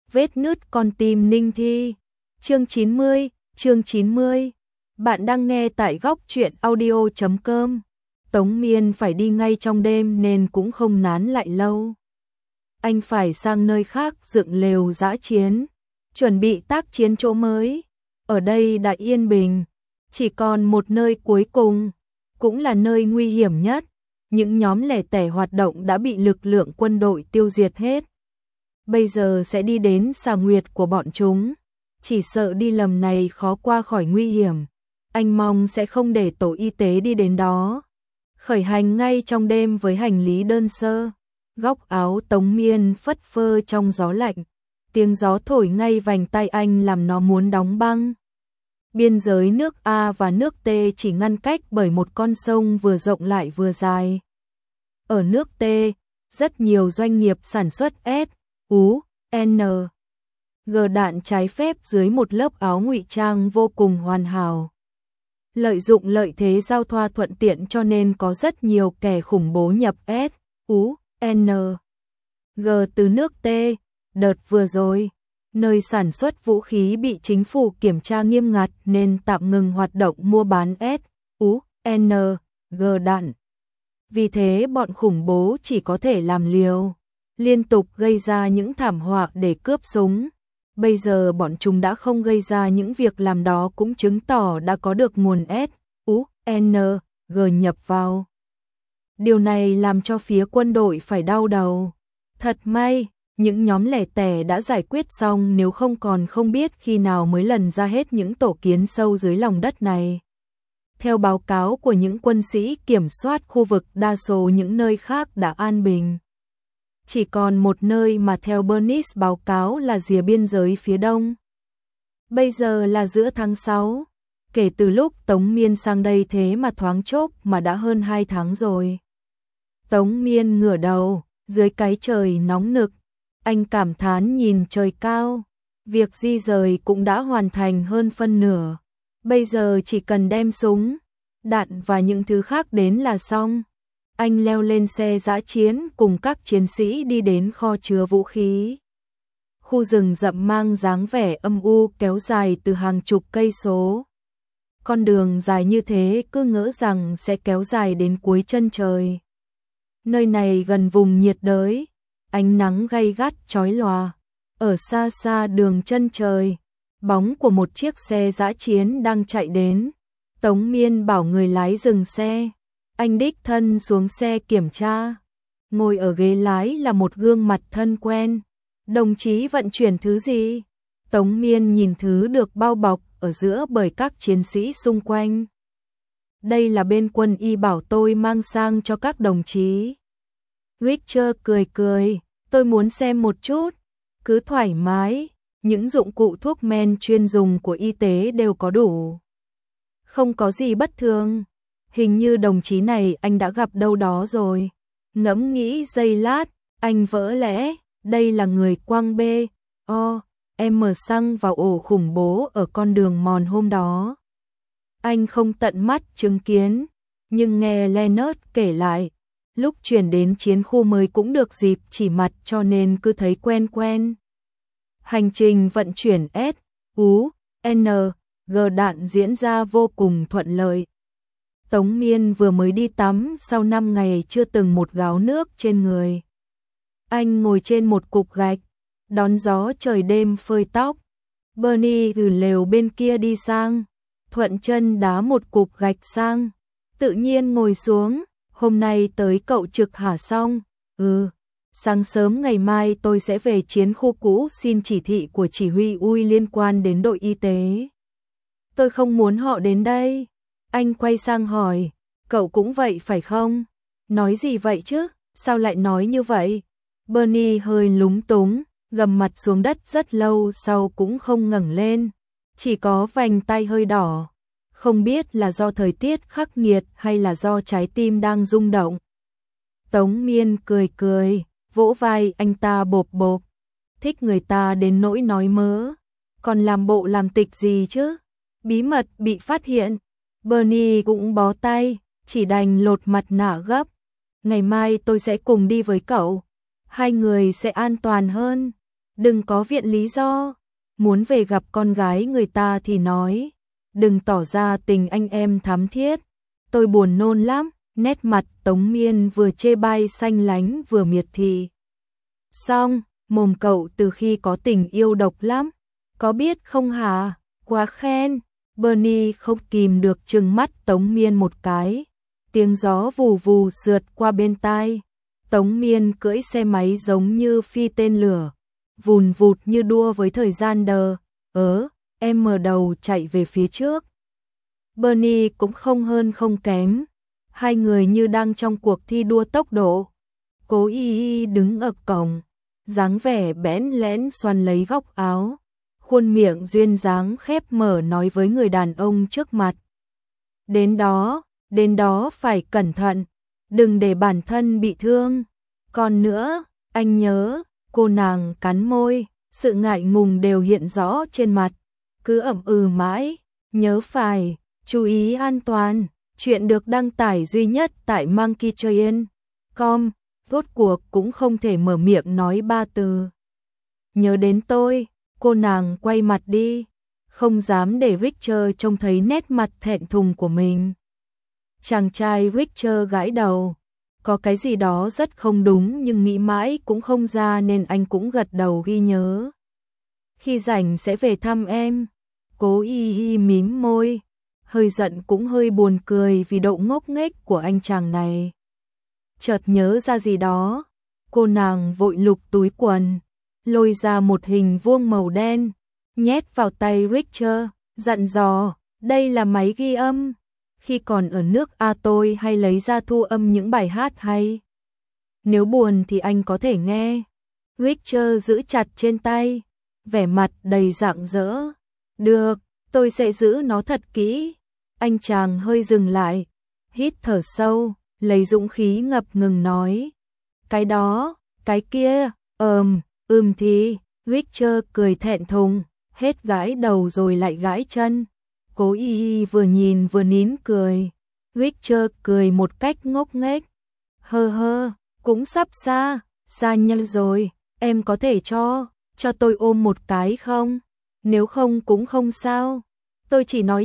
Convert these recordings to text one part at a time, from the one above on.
Vết nứt con tim Ninh Thi. Chương 90. Bạn đang nghe tại góc truyện audio.com. Tống Miên phải đi ngay trong đêm nên cũng không nán lại lâu. Anh phải sang nơi khác dựng lều dã chiến, chuẩn bị tác chiến chỗ mới. Ở đây đã yên bình, chỉ còn một nơi cuối cùng, cũng là nơi nguy hiểm nhất. Những nhóm lẻ tẻ hoạt động đã bị lực lượng quân đội tiêu diệt hết. Bây giờ sẽ đi đến xà nguyệt của bọn chúng. Chỉ sợ đi lầm này khó qua khỏi nguy hiểm. Anh mong sẽ không để tổ y tế đi đến đó. Khởi hành ngay trong đêm với hành lý đơn sơ. Góc áo Tống Miên phất phơ trong gió lạnh. Tiếng gió thổi ngay vành tay anh làm nó muốn đóng băng. Biên giới nước A và nước T chỉ ngăn cách bởi một con sông vừa rộng lại vừa dài. Ở nước T, rất nhiều doanh nghiệp sản xuất S, U, N, G đạn trái phép dưới một lớp áo ngụy trang vô cùng hoàn hảo. Lợi dụng lợi thế giao thoa thuận tiện cho nên có rất nhiều kẻ khủng bố nhập S, U, N, G từ nước T. Đợt vừa rồi, nơi sản xuất vũ khí bị chính phủ kiểm tra nghiêm ngặt nên tạm ngừng hoạt động mua bán S, U, N, G đạn. Vì thế bọn khủng bố chỉ có thể làm liều, liên tục gây ra những thảm họa để cướp súng. Bây giờ bọn chúng đã không gây ra những việc làm đó cũng chứng tỏ đã có được nguồn S, U, N, G nhập vào. Điều này làm cho phía quân đội phải đau đầu. Thật may, những nhóm lẻ tẻ đã giải quyết xong, nếu không còn không biết khi nào mới lần ra hết những tổ kiến sâu dưới lòng đất này. Theo báo cáo của những quân sĩ kiểm soát khu vực, đa số những nơi khác đã an bình. Chỉ còn một nơi mà theo Bernice báo cáo là rìa biên giới phía đông. Bây giờ là giữa tháng 6. Kể từ lúc Tống Miên sang đây thế mà thoáng chốc mà đã hơn 2 tháng rồi. Tống Miên ngửa đầu, dưới cái trời nóng nực. Anh cảm thán nhìn trời cao. Việc di rời cũng đã hoàn thành hơn phân nửa. Bây giờ chỉ cần đem súng, đạn và những thứ khác đến là xong. Anh leo lên xe dã chiến cùng các chiến sĩ đi đến kho chứa vũ khí. Khu rừng rậm mang dáng vẻ âm u kéo dài từ hàng chục cây số. Con đường dài như thế cứ ngỡ rằng sẽ kéo dài đến cuối chân trời. Nơi này gần vùng nhiệt đới, ánh nắng gay gắt chói lòa. Ở xa xa đường chân trời, bóng của một chiếc xe dã chiến đang chạy đến. Tống Miên bảo người lái dừng xe. Anh đích thân xuống xe kiểm tra. Ngồi ở ghế lái là một gương mặt thân quen. Đồng chí vận chuyển thứ gì? Tống Miên nhìn thứ được bao bọc ở giữa bởi các chiến sĩ xung quanh. Đây là bên quân y bảo tôi mang sang cho các đồng chí. Richard cười, tôi muốn xem một chút. Cứ thoải mái, những dụng cụ thuốc men chuyên dùng của y tế đều có đủ. Không có gì bất thường. Hình như đồng chí này anh đã gặp đâu đó rồi. Ngẫm nghĩ giây lát, anh vỡ lẽ, đây là người quăng em mở xăng vào ổ khủng bố ở con đường mòn hôm đó. Anh không tận mắt chứng kiến, nhưng nghe Leonard kể lại, lúc chuyển đến chiến khu mới cũng được dịp chỉ mặt cho nên cứ thấy quen. Hành trình vận chuyển S, U, N, G đạn diễn ra vô cùng thuận lợi. Tống Miên vừa mới đi tắm sau 5 ngày chưa từng một gáo nước trên người. Anh ngồi trên một cục gạch, đón gió trời đêm phơi tóc. Bernie từ lều bên kia đi sang, thuận chân đá một cục gạch sang. Tự nhiên ngồi xuống, hôm nay tới cậu trực hả xong? Sáng sớm ngày mai tôi sẽ về chiến khu cũ xin chỉ thị của chỉ huy UI liên quan đến đội y tế. Tôi không muốn họ đến đây. Anh quay sang hỏi, cậu cũng vậy phải không? Nói gì vậy chứ, sao lại nói như vậy? Bernie hơi lúng túng, gầm mặt xuống đất rất lâu sau cũng không ngẩng lên, chỉ có vành tay hơi đỏ. Không biết là do thời tiết khắc nghiệt hay là do trái tim đang rung động. Tống Miên cười, vỗ vai anh ta bộp. Thích người ta đến nỗi nói mớ, còn làm bộ làm tịch gì chứ? Bí mật bị phát hiện. Bernie cũng bó tay, chỉ đành lột mặt nạ gấp. Ngày mai tôi sẽ cùng đi với cậu. Hai người sẽ an toàn hơn. đừng có viện lý do, muốn về gặp con gái người ta thì nói, đừng tỏ ra tình anh em thắm thiết, tôi buồn nôn lắm. Nét mặt Tống Miên vừa chê bai xanh lánh vừa miệt thị. Xong, mồm cậu từ khi có tình yêu độc lắm, có biết không hả? Quá khen. Bernie không kìm được trừng mắt Tống Miên một cái. Tiếng gió vù vù sượt qua bên tai. Tống Miên cưỡi xe máy giống như phi tên lửa, vùn vụt như đua với thời gian đờ. Em mở đầu chạy về phía trước. Bernie cũng không hơn không kém. Hai người như đang trong cuộc thi đua tốc độ. Cố Y đứng ở cổng, dáng vẻ bẽn lẽn xoăn lấy góc áo, khuôn miệng duyên dáng khép mở nói với người đàn ông trước mặt. Đến đó phải cẩn thận, đừng để bản thân bị thương. Còn nữa, anh nhớ, cô nàng cắn môi, sự ngại ngùng đều hiện rõ trên mặt, cứ ậm ừ mãi, nhớ phải, chú ý an toàn. Chuyện được đăng tải duy nhất tại monkeytrain.com, rốt cuộc cũng không thể mở miệng nói ba từ. Nhớ đến tôi, cô nàng quay mặt đi, không dám để Richard trông thấy nét mặt thẹn thùng của mình. Chàng trai Richard gãi đầu, có cái gì đó rất không đúng nhưng nghĩ mãi cũng không ra nên anh cũng gật đầu ghi nhớ. Khi rảnh sẽ về thăm em. Cố Y mím môi, hơi giận cũng hơi buồn cười vì độ ngốc nghếch của anh chàng này. Chợt nhớ ra gì đó, cô nàng vội lục túi quần, lôi ra một hình vuông màu đen, nhét vào tay Richard, dặn dò, đây là máy ghi âm, khi còn ở nước A tôi hay lấy ra thu âm những bài hát hay. Nếu buồn thì anh có thể nghe. Richard giữ chặt trên tay, vẻ mặt đầy rạng rỡ. Được, tôi sẽ giữ nó thật kỹ. Anh chàng hơi dừng lại, hít thở sâu, lấy dũng khí ngập ngừng nói. Cái đó, cái kia, thì, Richard cười thẹn thùng, hết gãi đầu rồi lại gãi chân. Cố Y vừa nhìn vừa nín cười. Richard cười một cách ngốc nghếch. Hơ, cũng sắp xa nhanh rồi, em có thể cho tôi ôm một cái không? Nếu không cũng không sao, tôi chỉ nói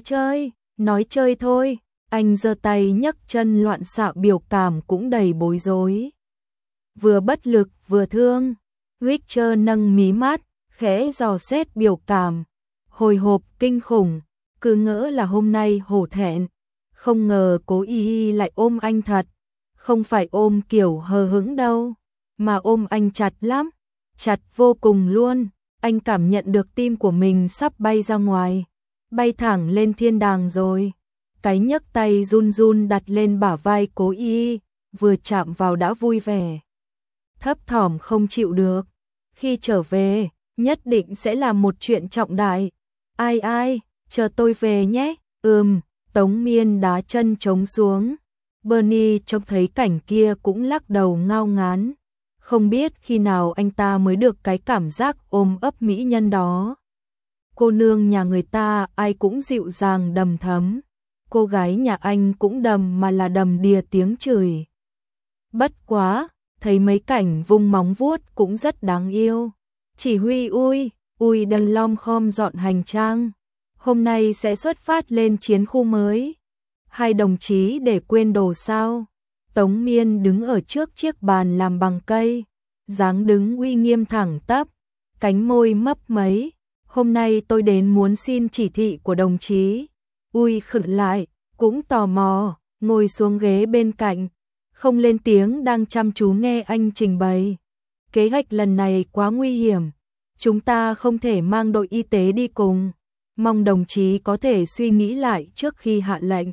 chơi thôi. Anh giơ tay nhấc chân loạn xạ, biểu cảm cũng đầy bối rối. Vừa bất lực vừa thương, Richard nâng mí mắt, khẽ dò xét biểu cảm, hồi hộp kinh khủng, cứ ngỡ là hôm nay hổ thẹn, không ngờ Cố Y lại ôm anh thật, không phải ôm kiểu hờ hững đâu, mà ôm anh chặt lắm, chặt vô cùng luôn. Anh cảm nhận được tim của mình sắp bay ra ngoài, bay thẳng lên thiên đàng rồi. Cái nhấc tay run run đặt lên bả vai Cố Y, vừa chạm vào đã vui vẻ. Thấp thỏm không chịu được, khi trở về, nhất định sẽ là một chuyện trọng đại. Ai, chờ tôi về nhé. Tống Miên đá chân trống xuống. Bernie trông thấy cảnh kia cũng lắc đầu ngao ngán. Không biết khi nào anh ta mới được cái cảm giác ôm ấp mỹ nhân đó. Cô nương nhà người ta ai cũng dịu dàng đầm thấm. Cô gái nhà anh cũng đầm mà là đầm đìa tiếng chửi. Bất quá, thấy mấy cảnh vung móng vuốt cũng rất đáng yêu. Chỉ huy ui đang lom khom dọn hành trang. Hôm nay sẽ xuất phát lên chiến khu mới. Hai đồng chí để quên đồ sao? Tống Miên đứng ở trước chiếc bàn làm bằng cây, dáng đứng uy nghiêm thẳng tắp, cánh môi mấp máy. Hôm nay tôi đến muốn xin chỉ thị của đồng chí. Ui khựng lại, cũng tò mò, ngồi xuống ghế bên cạnh, không lên tiếng, đang chăm chú nghe anh trình bày. Kế hoạch lần này quá nguy hiểm, chúng ta không thể mang đội y tế đi cùng, mong đồng chí có thể suy nghĩ lại trước khi hạ lệnh.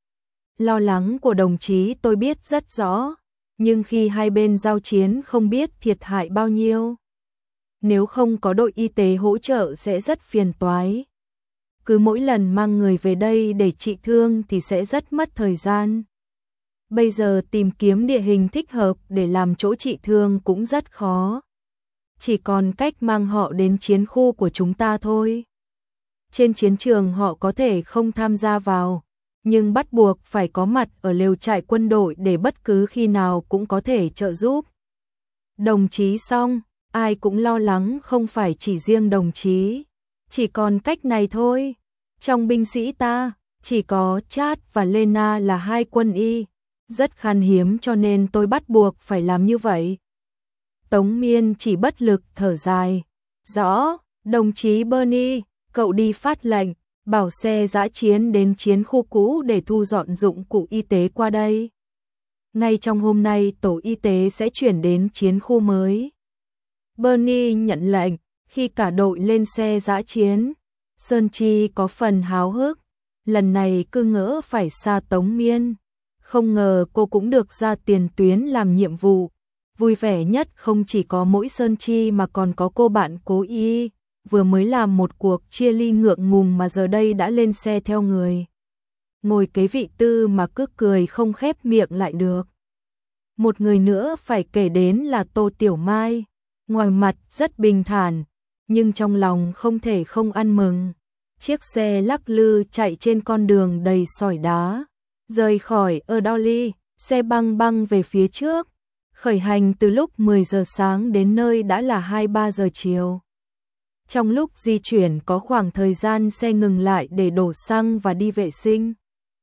Lo lắng của đồng chí tôi biết rất rõ, nhưng khi hai bên giao chiến không biết thiệt hại bao nhiêu. Nếu không có đội y tế hỗ trợ sẽ rất phiền toái. Cứ mỗi lần mang người về đây để trị thương thì sẽ rất mất thời gian. Bây giờ tìm kiếm địa hình thích hợp để làm chỗ trị thương cũng rất khó. Chỉ còn cách mang họ đến chiến khu của chúng ta thôi. Trên chiến trường họ có thể không tham gia vào, nhưng bắt buộc phải có mặt ở lều trại quân đội để bất cứ khi nào cũng có thể trợ giúp. Đồng chí Song, ai cũng lo lắng không phải chỉ riêng đồng chí. Chỉ còn cách này thôi. Trong binh sĩ ta, chỉ có Chát và Lena là hai quân y. Rất khan hiếm cho nên tôi bắt buộc phải làm như vậy. Tống Miên chỉ bất lực thở dài. Rõ, đồng chí Bernie, cậu đi phát lệnh, bảo xe dã chiến đến chiến khu cũ để thu dọn dụng cụ y tế qua đây. Ngay trong hôm nay tổ y tế sẽ chuyển đến chiến khu mới. Bernie nhận lệnh, khi cả đội lên xe dã chiến, Sơn Chi có phần háo hức. Lần này cứ ngỡ phải xa Tống Miên. Không ngờ cô cũng được ra tiền tuyến làm nhiệm vụ. Vui vẻ nhất không chỉ có mỗi Sơn Chi mà còn có cô bạn Cố Y, vừa mới làm một cuộc chia ly ngượng ngùng mà giờ đây đã lên xe theo người. Ngồi kế vị tư mà cứ cười không khép miệng lại được. Một người nữa phải kể đến là Tô Tiểu Mai. Ngoài mặt rất bình thản, nhưng trong lòng không thể không ăn mừng. Chiếc xe lắc lư chạy trên con đường đầy sỏi đá. Rời khỏi Dolly, xe băng băng về phía trước. Khởi hành từ lúc 10 giờ sáng đến nơi đã là 2-3 giờ chiều. Trong lúc di chuyển có khoảng thời gian xe ngừng lại để đổ xăng và đi vệ sinh.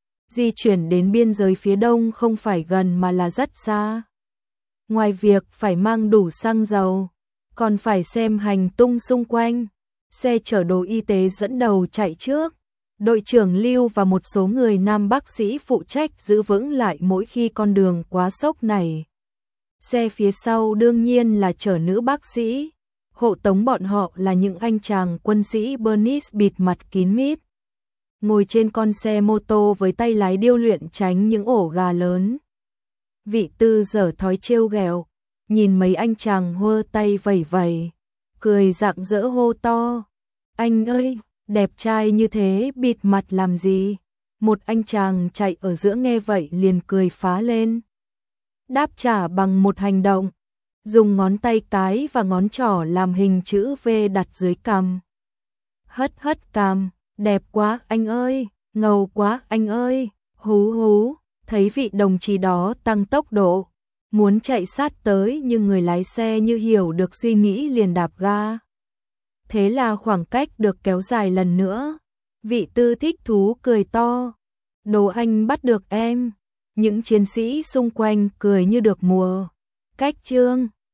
Di chuyển đến biên giới phía đông không phải gần mà là rất xa. Ngoài việc phải mang đủ xăng dầu, còn phải xem hành tung xung quanh. Xe chở đồ y tế dẫn đầu chạy trước. Đội trưởng Lưu và một số người nam bác sĩ phụ trách giữ vững lại mỗi khi con đường quá sốc này. Xe phía sau đương nhiên là chở nữ bác sĩ. Hộ tống bọn họ là những anh chàng quân sĩ Bernice bịt mặt kín mít. Ngồi trên con xe mô tô với tay lái điêu luyện tránh những ổ gà lớn. Vị tư giở thói trêu ghẹo, nhìn mấy anh chàng hơ tay vẩy vẩy, cười rạng rỡ hô to. Anh ơi, đẹp trai như thế bịt mặt làm gì? Một anh chàng chạy ở giữa nghe vậy liền cười phá lên. Đáp trả bằng một hành động, dùng ngón tay cái và ngón trỏ làm hình chữ V đặt dưới cằm. Hất hất cằm, đẹp quá anh ơi, ngầu quá anh ơi, hú hú. Thấy vị đồng chí đó tăng tốc độ, muốn chạy sát tới nhưng người lái xe như hiểu được suy nghĩ liền đạp ga. Thế là khoảng cách được kéo dài lần nữa. Vị tư thích thú cười to. Đồ anh bắt được em. Những chiến sĩ xung quanh cười như được mùa. Cách chương